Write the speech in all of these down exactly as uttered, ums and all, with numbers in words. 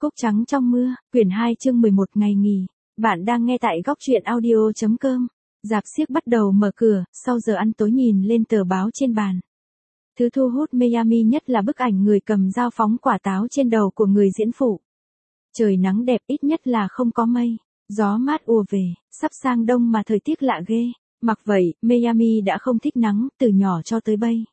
Cúc trắng trong mưa, quyển hai chương mười một ngày nghỉ. Bạn đang nghe tại góc truyện audio.com. Rạp xiếc bắt đầu mở cửa, sau giờ ăn tối nhìn lên tờ báo trên bàn. Thứ thu hút Miami nhất là bức ảnh người cầm dao phóng quả táo trên đầu của người diễn phụ. Trời nắng đẹp, ít nhất là không có mây. Gió mát ùa về, sắp sang đông mà thời tiết lạ ghê. Mặc vậy, Miami đã không thích nắng, từ nhỏ cho tới bây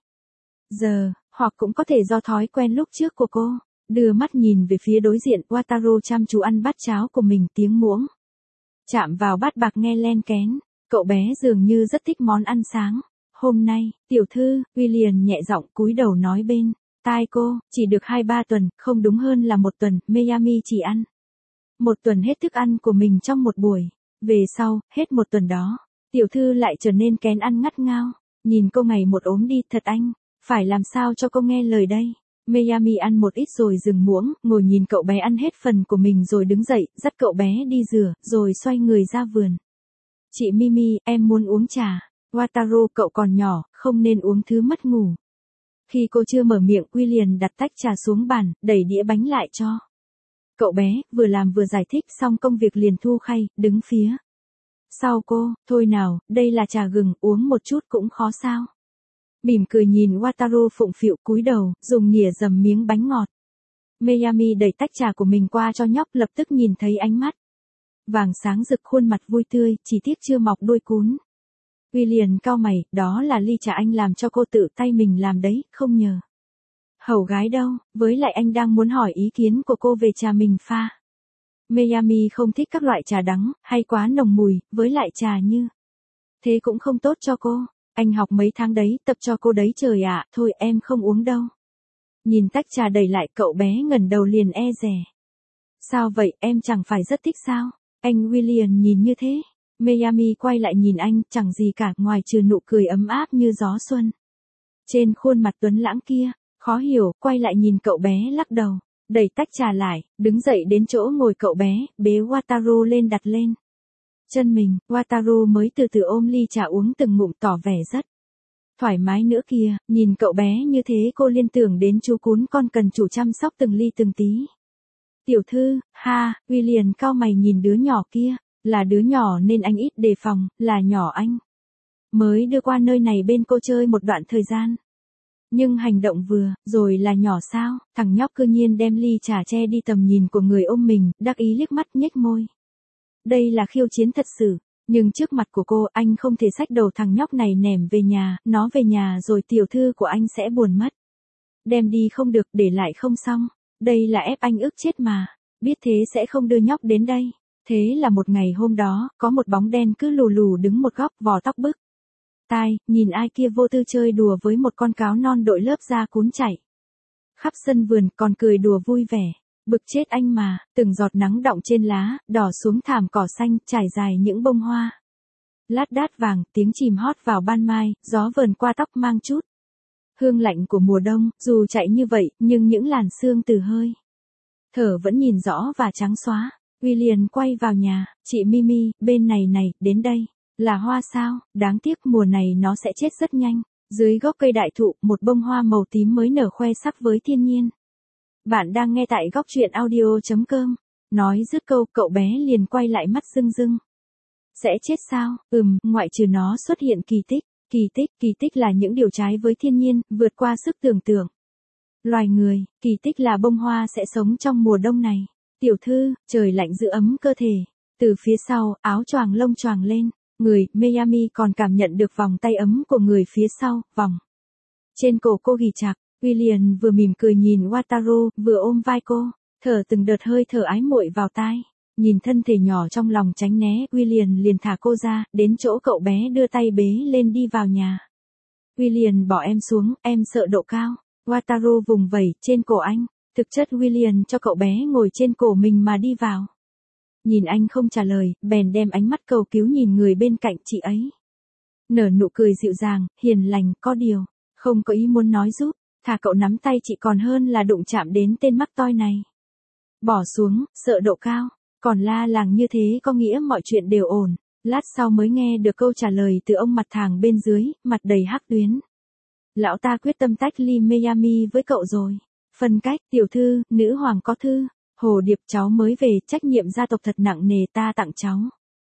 giờ, hoặc cũng có thể do thói quen lúc trước của cô. Đưa mắt nhìn về phía đối diện, Wataru chăm chú ăn bát cháo của mình, tiếng muỗng chạm vào bát bạc nghe len kén. Cậu bé dường như rất thích món ăn sáng. Hôm nay, tiểu thư, William nhẹ giọng cúi đầu nói bên tai cô, chỉ được hai ba tuần, không đúng hơn là một tuần, Miami chỉ ăn một tuần hết thức ăn của mình trong một buổi. Về sau, hết một tuần đó, tiểu thư lại trở nên kén ăn ngắt ngao. Nhìn cô ngày một ốm đi, thật anh, phải làm sao cho cô nghe lời đây. Miami ăn một ít rồi dừng muỗng, ngồi nhìn cậu bé ăn hết phần của mình rồi đứng dậy, dắt cậu bé đi rửa, rồi xoay người ra vườn. Chị Mimi, em muốn uống trà. Wataru, cậu còn nhỏ, không nên uống thứ mất ngủ. Khi cô chưa mở miệng, William đặt tách trà xuống bàn, đẩy đĩa bánh lại cho cậu bé, vừa làm vừa giải thích xong công việc liền thu khay, đứng phía sau cô. Thôi nào, đây là trà gừng, uống một chút cũng khó sao. Mỉm cười nhìn Wataru phụng phịu cúi đầu, dùng nĩa dầm miếng bánh ngọt. Miami đẩy tách trà của mình qua cho nhóc, lập tức nhìn thấy ánh mắt vàng sáng rực, khuôn mặt vui tươi, chỉ tiếc chưa mọc đuôi cún. William cau mày, đó là ly trà anh làm cho cô, tự tay mình làm đấy, không nhờ hầu gái đâu, với lại anh đang muốn hỏi ý kiến của cô về trà mình pha. Miami không thích các loại trà đắng, hay quá nồng mùi, với lại trà như thế cũng không tốt cho cô. Anh học mấy tháng đấy, tập cho cô đấy trời ạ, thôi em không uống đâu. Nhìn tách trà đẩy lại, cậu bé ngẩng đầu liền e dè. Sao vậy, em chẳng phải rất thích sao? Anh William nhìn như thế. Miami quay lại nhìn anh, chẳng gì cả ngoài trừ nụ cười ấm áp như gió xuân trên khuôn mặt tuấn lãng kia. Khó hiểu, quay lại nhìn cậu bé lắc đầu, đẩy tách trà lại, đứng dậy đến chỗ ngồi cậu bé, bế Wataru lên đặt lên chân mình. Wataru mới từ từ ôm ly trà uống từng ngụm, tỏ vẻ rất thoải mái nữa kìa. Nhìn cậu bé như thế cô liên tưởng đến chú cún con cần chủ chăm sóc từng ly từng tí. Tiểu thư, ha, William cau mày nhìn đứa nhỏ kia. Là đứa nhỏ nên anh ít đề phòng, là nhỏ anh mới đưa qua nơi này bên cô chơi một đoạn thời gian. Nhưng hành động vừa rồi là nhỏ sao? Thằng nhóc cư nhiên đem ly trà che đi tầm nhìn của người ôm mình, đắc ý liếc mắt nhếch môi. Đây là khiêu chiến thật sự, nhưng trước mặt của cô, anh không thể xách đầu thằng nhóc này ném về nhà, nó về nhà rồi tiểu thư của anh sẽ buồn mất. Đem đi không được, để lại không xong. Đây là ép anh ức chết mà, biết thế sẽ không đưa nhóc đến đây. Thế là một ngày hôm đó, có một bóng đen cứ lù lù đứng một góc, vò tóc bức tai, nhìn ai kia vô tư chơi đùa với một con cáo non đội lớp da cún chạy khắp sân vườn, còn cười đùa vui vẻ. Bực chết anh mà, từng giọt nắng đọng trên lá, đỏ xuống thảm cỏ xanh, trải dài những bông hoa lát đát vàng, tiếng chìm hót vào ban mai, gió vờn qua tóc mang chút hương lạnh của mùa đông. Dù chạy như vậy, nhưng những làn sương từ hơi thở vẫn nhìn rõ và trắng xóa. William quay vào nhà, chị Mimi, bên này này, đến đây. Là hoa sao, đáng tiếc mùa này nó sẽ chết rất nhanh. Dưới gốc cây đại thụ, một bông hoa màu tím mới nở khoe sắc với thiên nhiên. Bạn đang nghe tại góc truyện audio.com. Nói dứt câu, cậu bé liền quay lại mắt rưng rưng. Sẽ chết sao? Ừm, ngoại trừ nó xuất hiện kỳ tích. Kỳ tích, kỳ tích là những điều trái với thiên nhiên, vượt qua sức tưởng tượng loài người. Kỳ tích là bông hoa sẽ sống trong mùa đông này. Tiểu thư, trời lạnh giữ ấm cơ thể. Từ phía sau, áo choàng lông choàng lên người. Miami còn cảm nhận được vòng tay ấm của người phía sau, vòng trên cổ cô ghì chặt. William vừa mỉm cười nhìn Wataru, vừa ôm vai cô, thở từng đợt hơi thở ái muội vào tai. Nhìn thân thể nhỏ trong lòng tránh né, William liền thả cô ra, đến chỗ cậu bé đưa tay bế lên đi vào nhà. William, bỏ em xuống, em sợ độ cao. Wataru vùng vẩy trên cổ anh. Thực chất William cho cậu bé ngồi trên cổ mình mà đi vào. Nhìn anh không trả lời, bèn đem ánh mắt cầu cứu nhìn người bên cạnh chị ấy. Nở nụ cười dịu dàng, hiền lành, có điều không có ý muốn nói giúp, thà cậu nắm tay chị còn hơn là đụng chạm đến tên mắc toi này. Bỏ xuống, sợ độ cao, còn la làng như thế có nghĩa mọi chuyện đều ổn. Lát sau mới nghe được câu trả lời từ ông mặt thàng bên dưới, mặt đầy hắc tuyến. Lão ta quyết tâm tách ly Miami với cậu rồi. Phân cách, tiểu thư, nữ hoàng có thư. Hồ Điệp cháu mới về, trách nhiệm gia tộc thật nặng nề, ta tặng cháu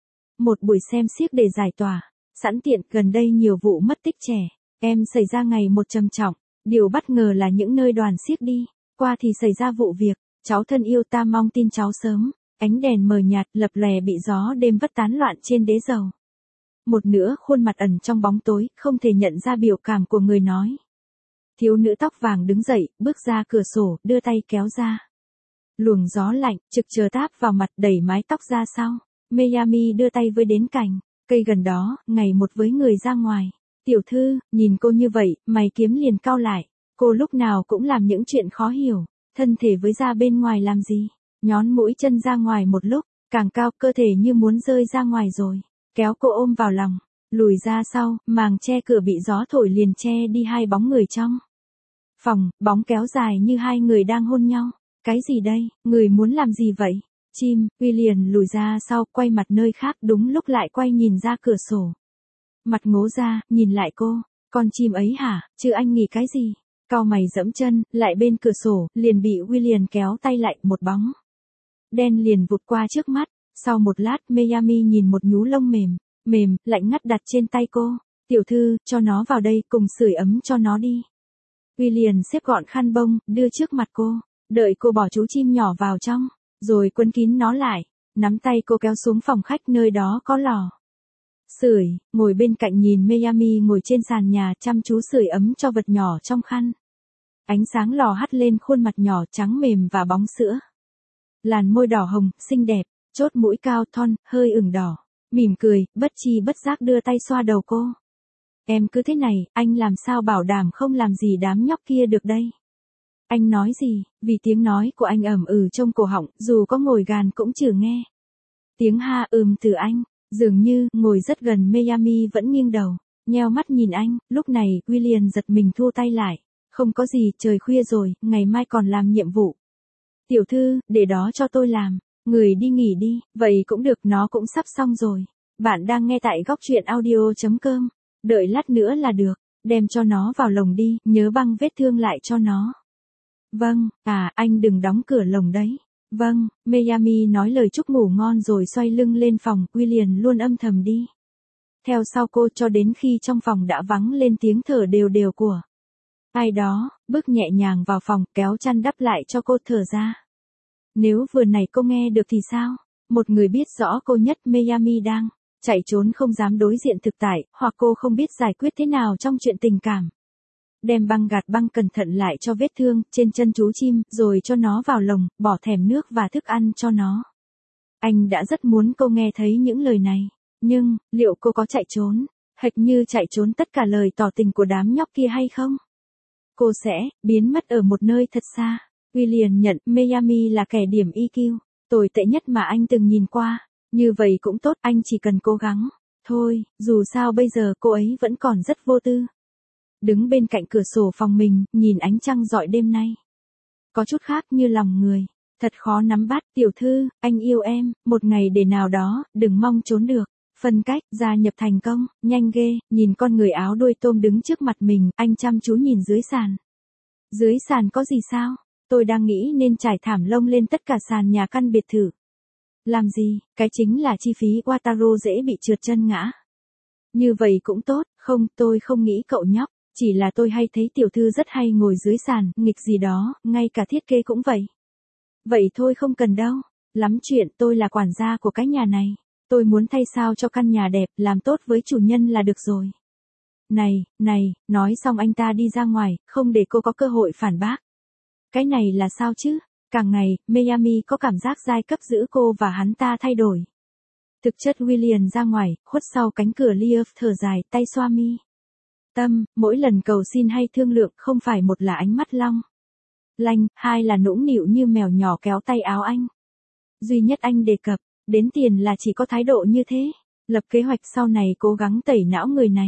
một buổi xem xiếc để giải tỏa. Sẵn tiện, gần đây nhiều vụ mất tích trẻ em xảy ra ngày một trầm trọng. Điều bất ngờ là những nơi đoàn xiếc đi qua thì xảy ra vụ việc. Cháu thân yêu, ta mong tin cháu sớm. Ánh đèn mờ nhạt lập lòe bị gió đêm vất tán loạn trên đế dầu. Một nửa khuôn mặt ẩn trong bóng tối, không thể nhận ra biểu cảm của người nói. Thiếu nữ tóc vàng đứng dậy, bước ra cửa sổ, đưa tay kéo ra. Luồng gió lạnh, trực chờ táp vào mặt, đẩy mái tóc ra sau. Miami đưa tay với đến cành cây gần đó, ngày một với người ra ngoài. Tiểu thư, nhìn cô như vậy, mày kiếm liền cau lại. Cô lúc nào cũng làm những chuyện khó hiểu. Thân thể với ra bên ngoài làm gì? Nhón mũi chân ra ngoài một lúc, càng cao, cơ thể như muốn rơi ra ngoài rồi. Kéo cô ôm vào lòng, lùi ra sau, màng che cửa bị gió thổi liền che đi hai bóng người trong phòng, bóng kéo dài như hai người đang hôn nhau. Cái gì đây, người muốn làm gì vậy? Chim, William lùi ra sau, quay mặt nơi khác, đúng lúc lại quay nhìn ra cửa sổ. Mặt ngố ra, nhìn lại cô, con chim ấy hả, chứ anh nghĩ cái gì? Cau mày dẫm chân, lại bên cửa sổ, liền bị William kéo tay lại, một bóng đen liền vụt qua trước mắt. Sau một lát, Miami nhìn một nhú lông mềm, mềm, lạnh ngắt đặt trên tay cô. Tiểu thư, cho nó vào đây, cùng sưởi ấm cho nó đi. William xếp gọn khăn bông, đưa trước mặt cô, đợi cô bỏ chú chim nhỏ vào trong, rồi quấn kín nó lại, nắm tay cô kéo xuống phòng khách, nơi đó có lò sưởi, ngồi bên cạnh nhìn Miami ngồi trên sàn nhà chăm chú sưởi ấm cho vật nhỏ trong khăn. Ánh sáng lò hắt lên khuôn mặt nhỏ trắng mềm và bóng sữa. Làn môi đỏ hồng, xinh đẹp, chốt mũi cao thon, hơi ửng đỏ, mỉm cười, bất chi bất giác đưa tay xoa đầu cô. Em cứ thế này, anh làm sao bảo đảm không làm gì đám nhóc kia được đây? Anh nói gì? Vì tiếng nói của anh ẩm ừ trong cổ họng, dù có ngồi gàn cũng chử nghe. Tiếng ha ừm từ anh, dường như, ngồi rất gần Miami vẫn nghiêng đầu, nheo mắt nhìn anh. Lúc này, William giật mình thua tay lại. Không có gì, trời khuya rồi, ngày mai còn làm nhiệm vụ. Tiểu thư, để đó cho tôi làm. Người đi nghỉ đi, vậy cũng được, nó cũng sắp xong rồi. Bạn đang nghe tại góc truyện audio chấm com. Đợi lát nữa là được, đem cho nó vào lồng đi, nhớ băng vết thương lại cho nó. Vâng, à, anh đừng đóng cửa lồng đấy. Vâng, Miami nói lời chúc ngủ ngon rồi xoay lưng lên phòng, William luôn âm thầm đi theo sau cô cho đến khi trong phòng đã vắng lên tiếng thở đều đều của ai đó, bước nhẹ nhàng vào phòng, kéo chăn đắp lại cho cô thở ra. Nếu vừa này cô nghe được thì sao? Một người biết rõ cô nhất, Miami đang chạy trốn không dám đối diện thực tại, hoặc cô không biết giải quyết thế nào trong chuyện tình cảm. Đem băng gạt băng cẩn thận lại cho vết thương trên chân chú chim, rồi cho nó vào lồng, bỏ thèm nước và thức ăn cho nó. Anh đã rất muốn cô nghe thấy những lời này, nhưng, liệu cô có chạy trốn, hệt như chạy trốn tất cả lời tỏ tình của đám nhóc kia hay không? Cô sẽ biến mất ở một nơi thật xa. William nhận Miami là kẻ điểm i kiu tồi tệ nhất mà anh từng nhìn qua. Như vậy cũng tốt, anh chỉ cần cố gắng thôi, dù sao bây giờ cô ấy vẫn còn rất vô tư. Đứng bên cạnh cửa sổ phòng mình, nhìn ánh trăng rọi đêm nay. Có chút khác như lòng người, thật khó nắm bắt. Tiểu thư, anh yêu em, một ngày để nào đó, đừng mong trốn được. Phân cách, gia nhập thành công, nhanh ghê, nhìn con người áo đuôi tôm đứng trước mặt mình, anh chăm chú nhìn dưới sàn. Dưới sàn có gì sao? Tôi đang nghĩ nên trải thảm lông lên tất cả sàn nhà căn biệt thự. Làm gì, cái chính là chi phí Wataru dễ bị trượt chân ngã. Như vậy cũng tốt, không, tôi không nghĩ cậu nhóc, chỉ là tôi hay thấy tiểu thư rất hay ngồi dưới sàn, nghịch gì đó, ngay cả thiết kế cũng vậy. Vậy thôi không cần đâu, lắm chuyện, tôi là quản gia của cái nhà này. Tôi muốn thay sao cho căn nhà đẹp, làm tốt với chủ nhân là được rồi. Này, này, nói xong anh ta đi ra ngoài, không để cô có cơ hội phản bác. Cái này là sao chứ? Càng ngày, Miami có cảm giác giai cấp giữa cô và hắn ta thay đổi. Thực chất William ra ngoài, khuất sau cánh cửa Leaf thở dài, tay xoa mi tâm, mỗi lần cầu xin hay thương lượng không phải một là ánh mắt long lanh, hai là nũng nịu như mèo nhỏ kéo tay áo anh. Duy nhất anh đề cập đến tiền là chỉ có thái độ như thế, lập kế hoạch sau này cố gắng tẩy não người này.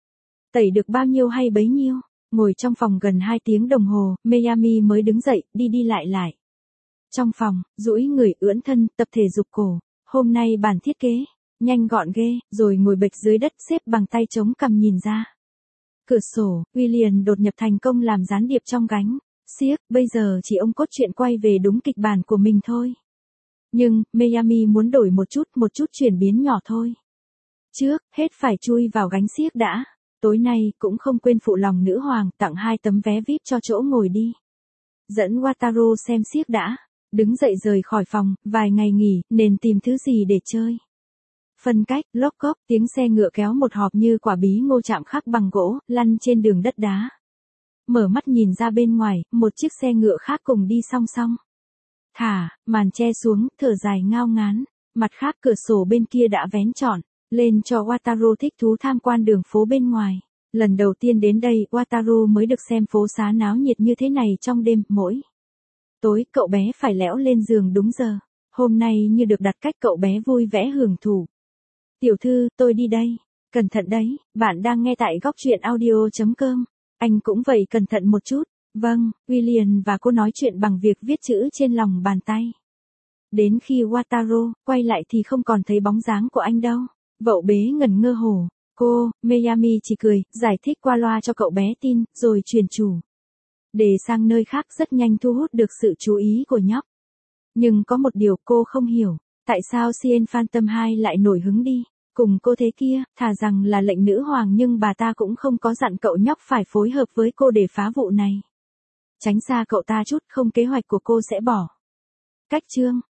Tẩy được bao nhiêu hay bấy nhiêu. Ngồi trong phòng gần hai tiếng đồng hồ, Miami mới đứng dậy, đi đi lại lại. Trong phòng, duỗi người ưỡn thân, tập thể dục cổ. Hôm nay bản thiết kế, nhanh gọn ghê, rồi ngồi bệt dưới đất xếp bằng tay chống cằm nhìn ra. Cửa sổ, William đột nhập thành công làm gián điệp trong gánh. Siếc, bây giờ chỉ ông cốt truyện quay về đúng kịch bản của mình thôi. Nhưng, Miami muốn đổi một chút, một chút chuyển biến nhỏ thôi. Trước, hết phải chui vào gánh siếc đã. Tối nay, cũng không quên phụ lòng nữ hoàng, tặng hai tấm vé vi ai pi cho chỗ ngồi đi. Dẫn Wataru xem siếc đã. Đứng dậy rời khỏi phòng, vài ngày nghỉ, nên tìm thứ gì để chơi. Phân cách, lóc cóc, tiếng xe ngựa kéo một hộp như quả bí ngô chạm khắc bằng gỗ, lăn trên đường đất đá. Mở mắt nhìn ra bên ngoài, một chiếc xe ngựa khác cùng đi song song. Thả, màn che xuống, thở dài ngao ngán. Mặt khác cửa sổ bên kia đã vén trọn, lên cho Wataru thích thú tham quan đường phố bên ngoài. Lần đầu tiên đến đây, Wataru mới được xem phố xá náo nhiệt như thế này trong đêm, mỗi tối cậu bé phải lẽo lên giường đúng giờ. Hôm nay như được đặt cách cậu bé vui vẻ hưởng thụ. Tiểu thư, tôi đi đây. Cẩn thận đấy, bạn đang nghe tại góc truyện audio chấm com. Anh cũng vậy, cẩn thận một chút. Vâng, William và cô nói chuyện bằng việc viết chữ trên lòng bàn tay. Đến khi Wataru quay lại thì không còn thấy bóng dáng của anh đâu. Vậu bế ngẩn ngơ hồ. Cô, Miami chỉ cười, giải thích qua loa cho cậu bé tin, rồi chuyển chủ để sang nơi khác, rất nhanh thu hút được sự chú ý của nhóc. Nhưng có một điều cô không hiểu, tại sao Cien Phantom hai lại nổi hứng đi cùng cô thế kia, thà rằng là lệnh nữ hoàng nhưng bà ta cũng không có dặn cậu nhóc phải phối hợp với cô để phá vụ này. Tránh xa cậu ta chút, không kế hoạch của cô sẽ bỏ cách chương.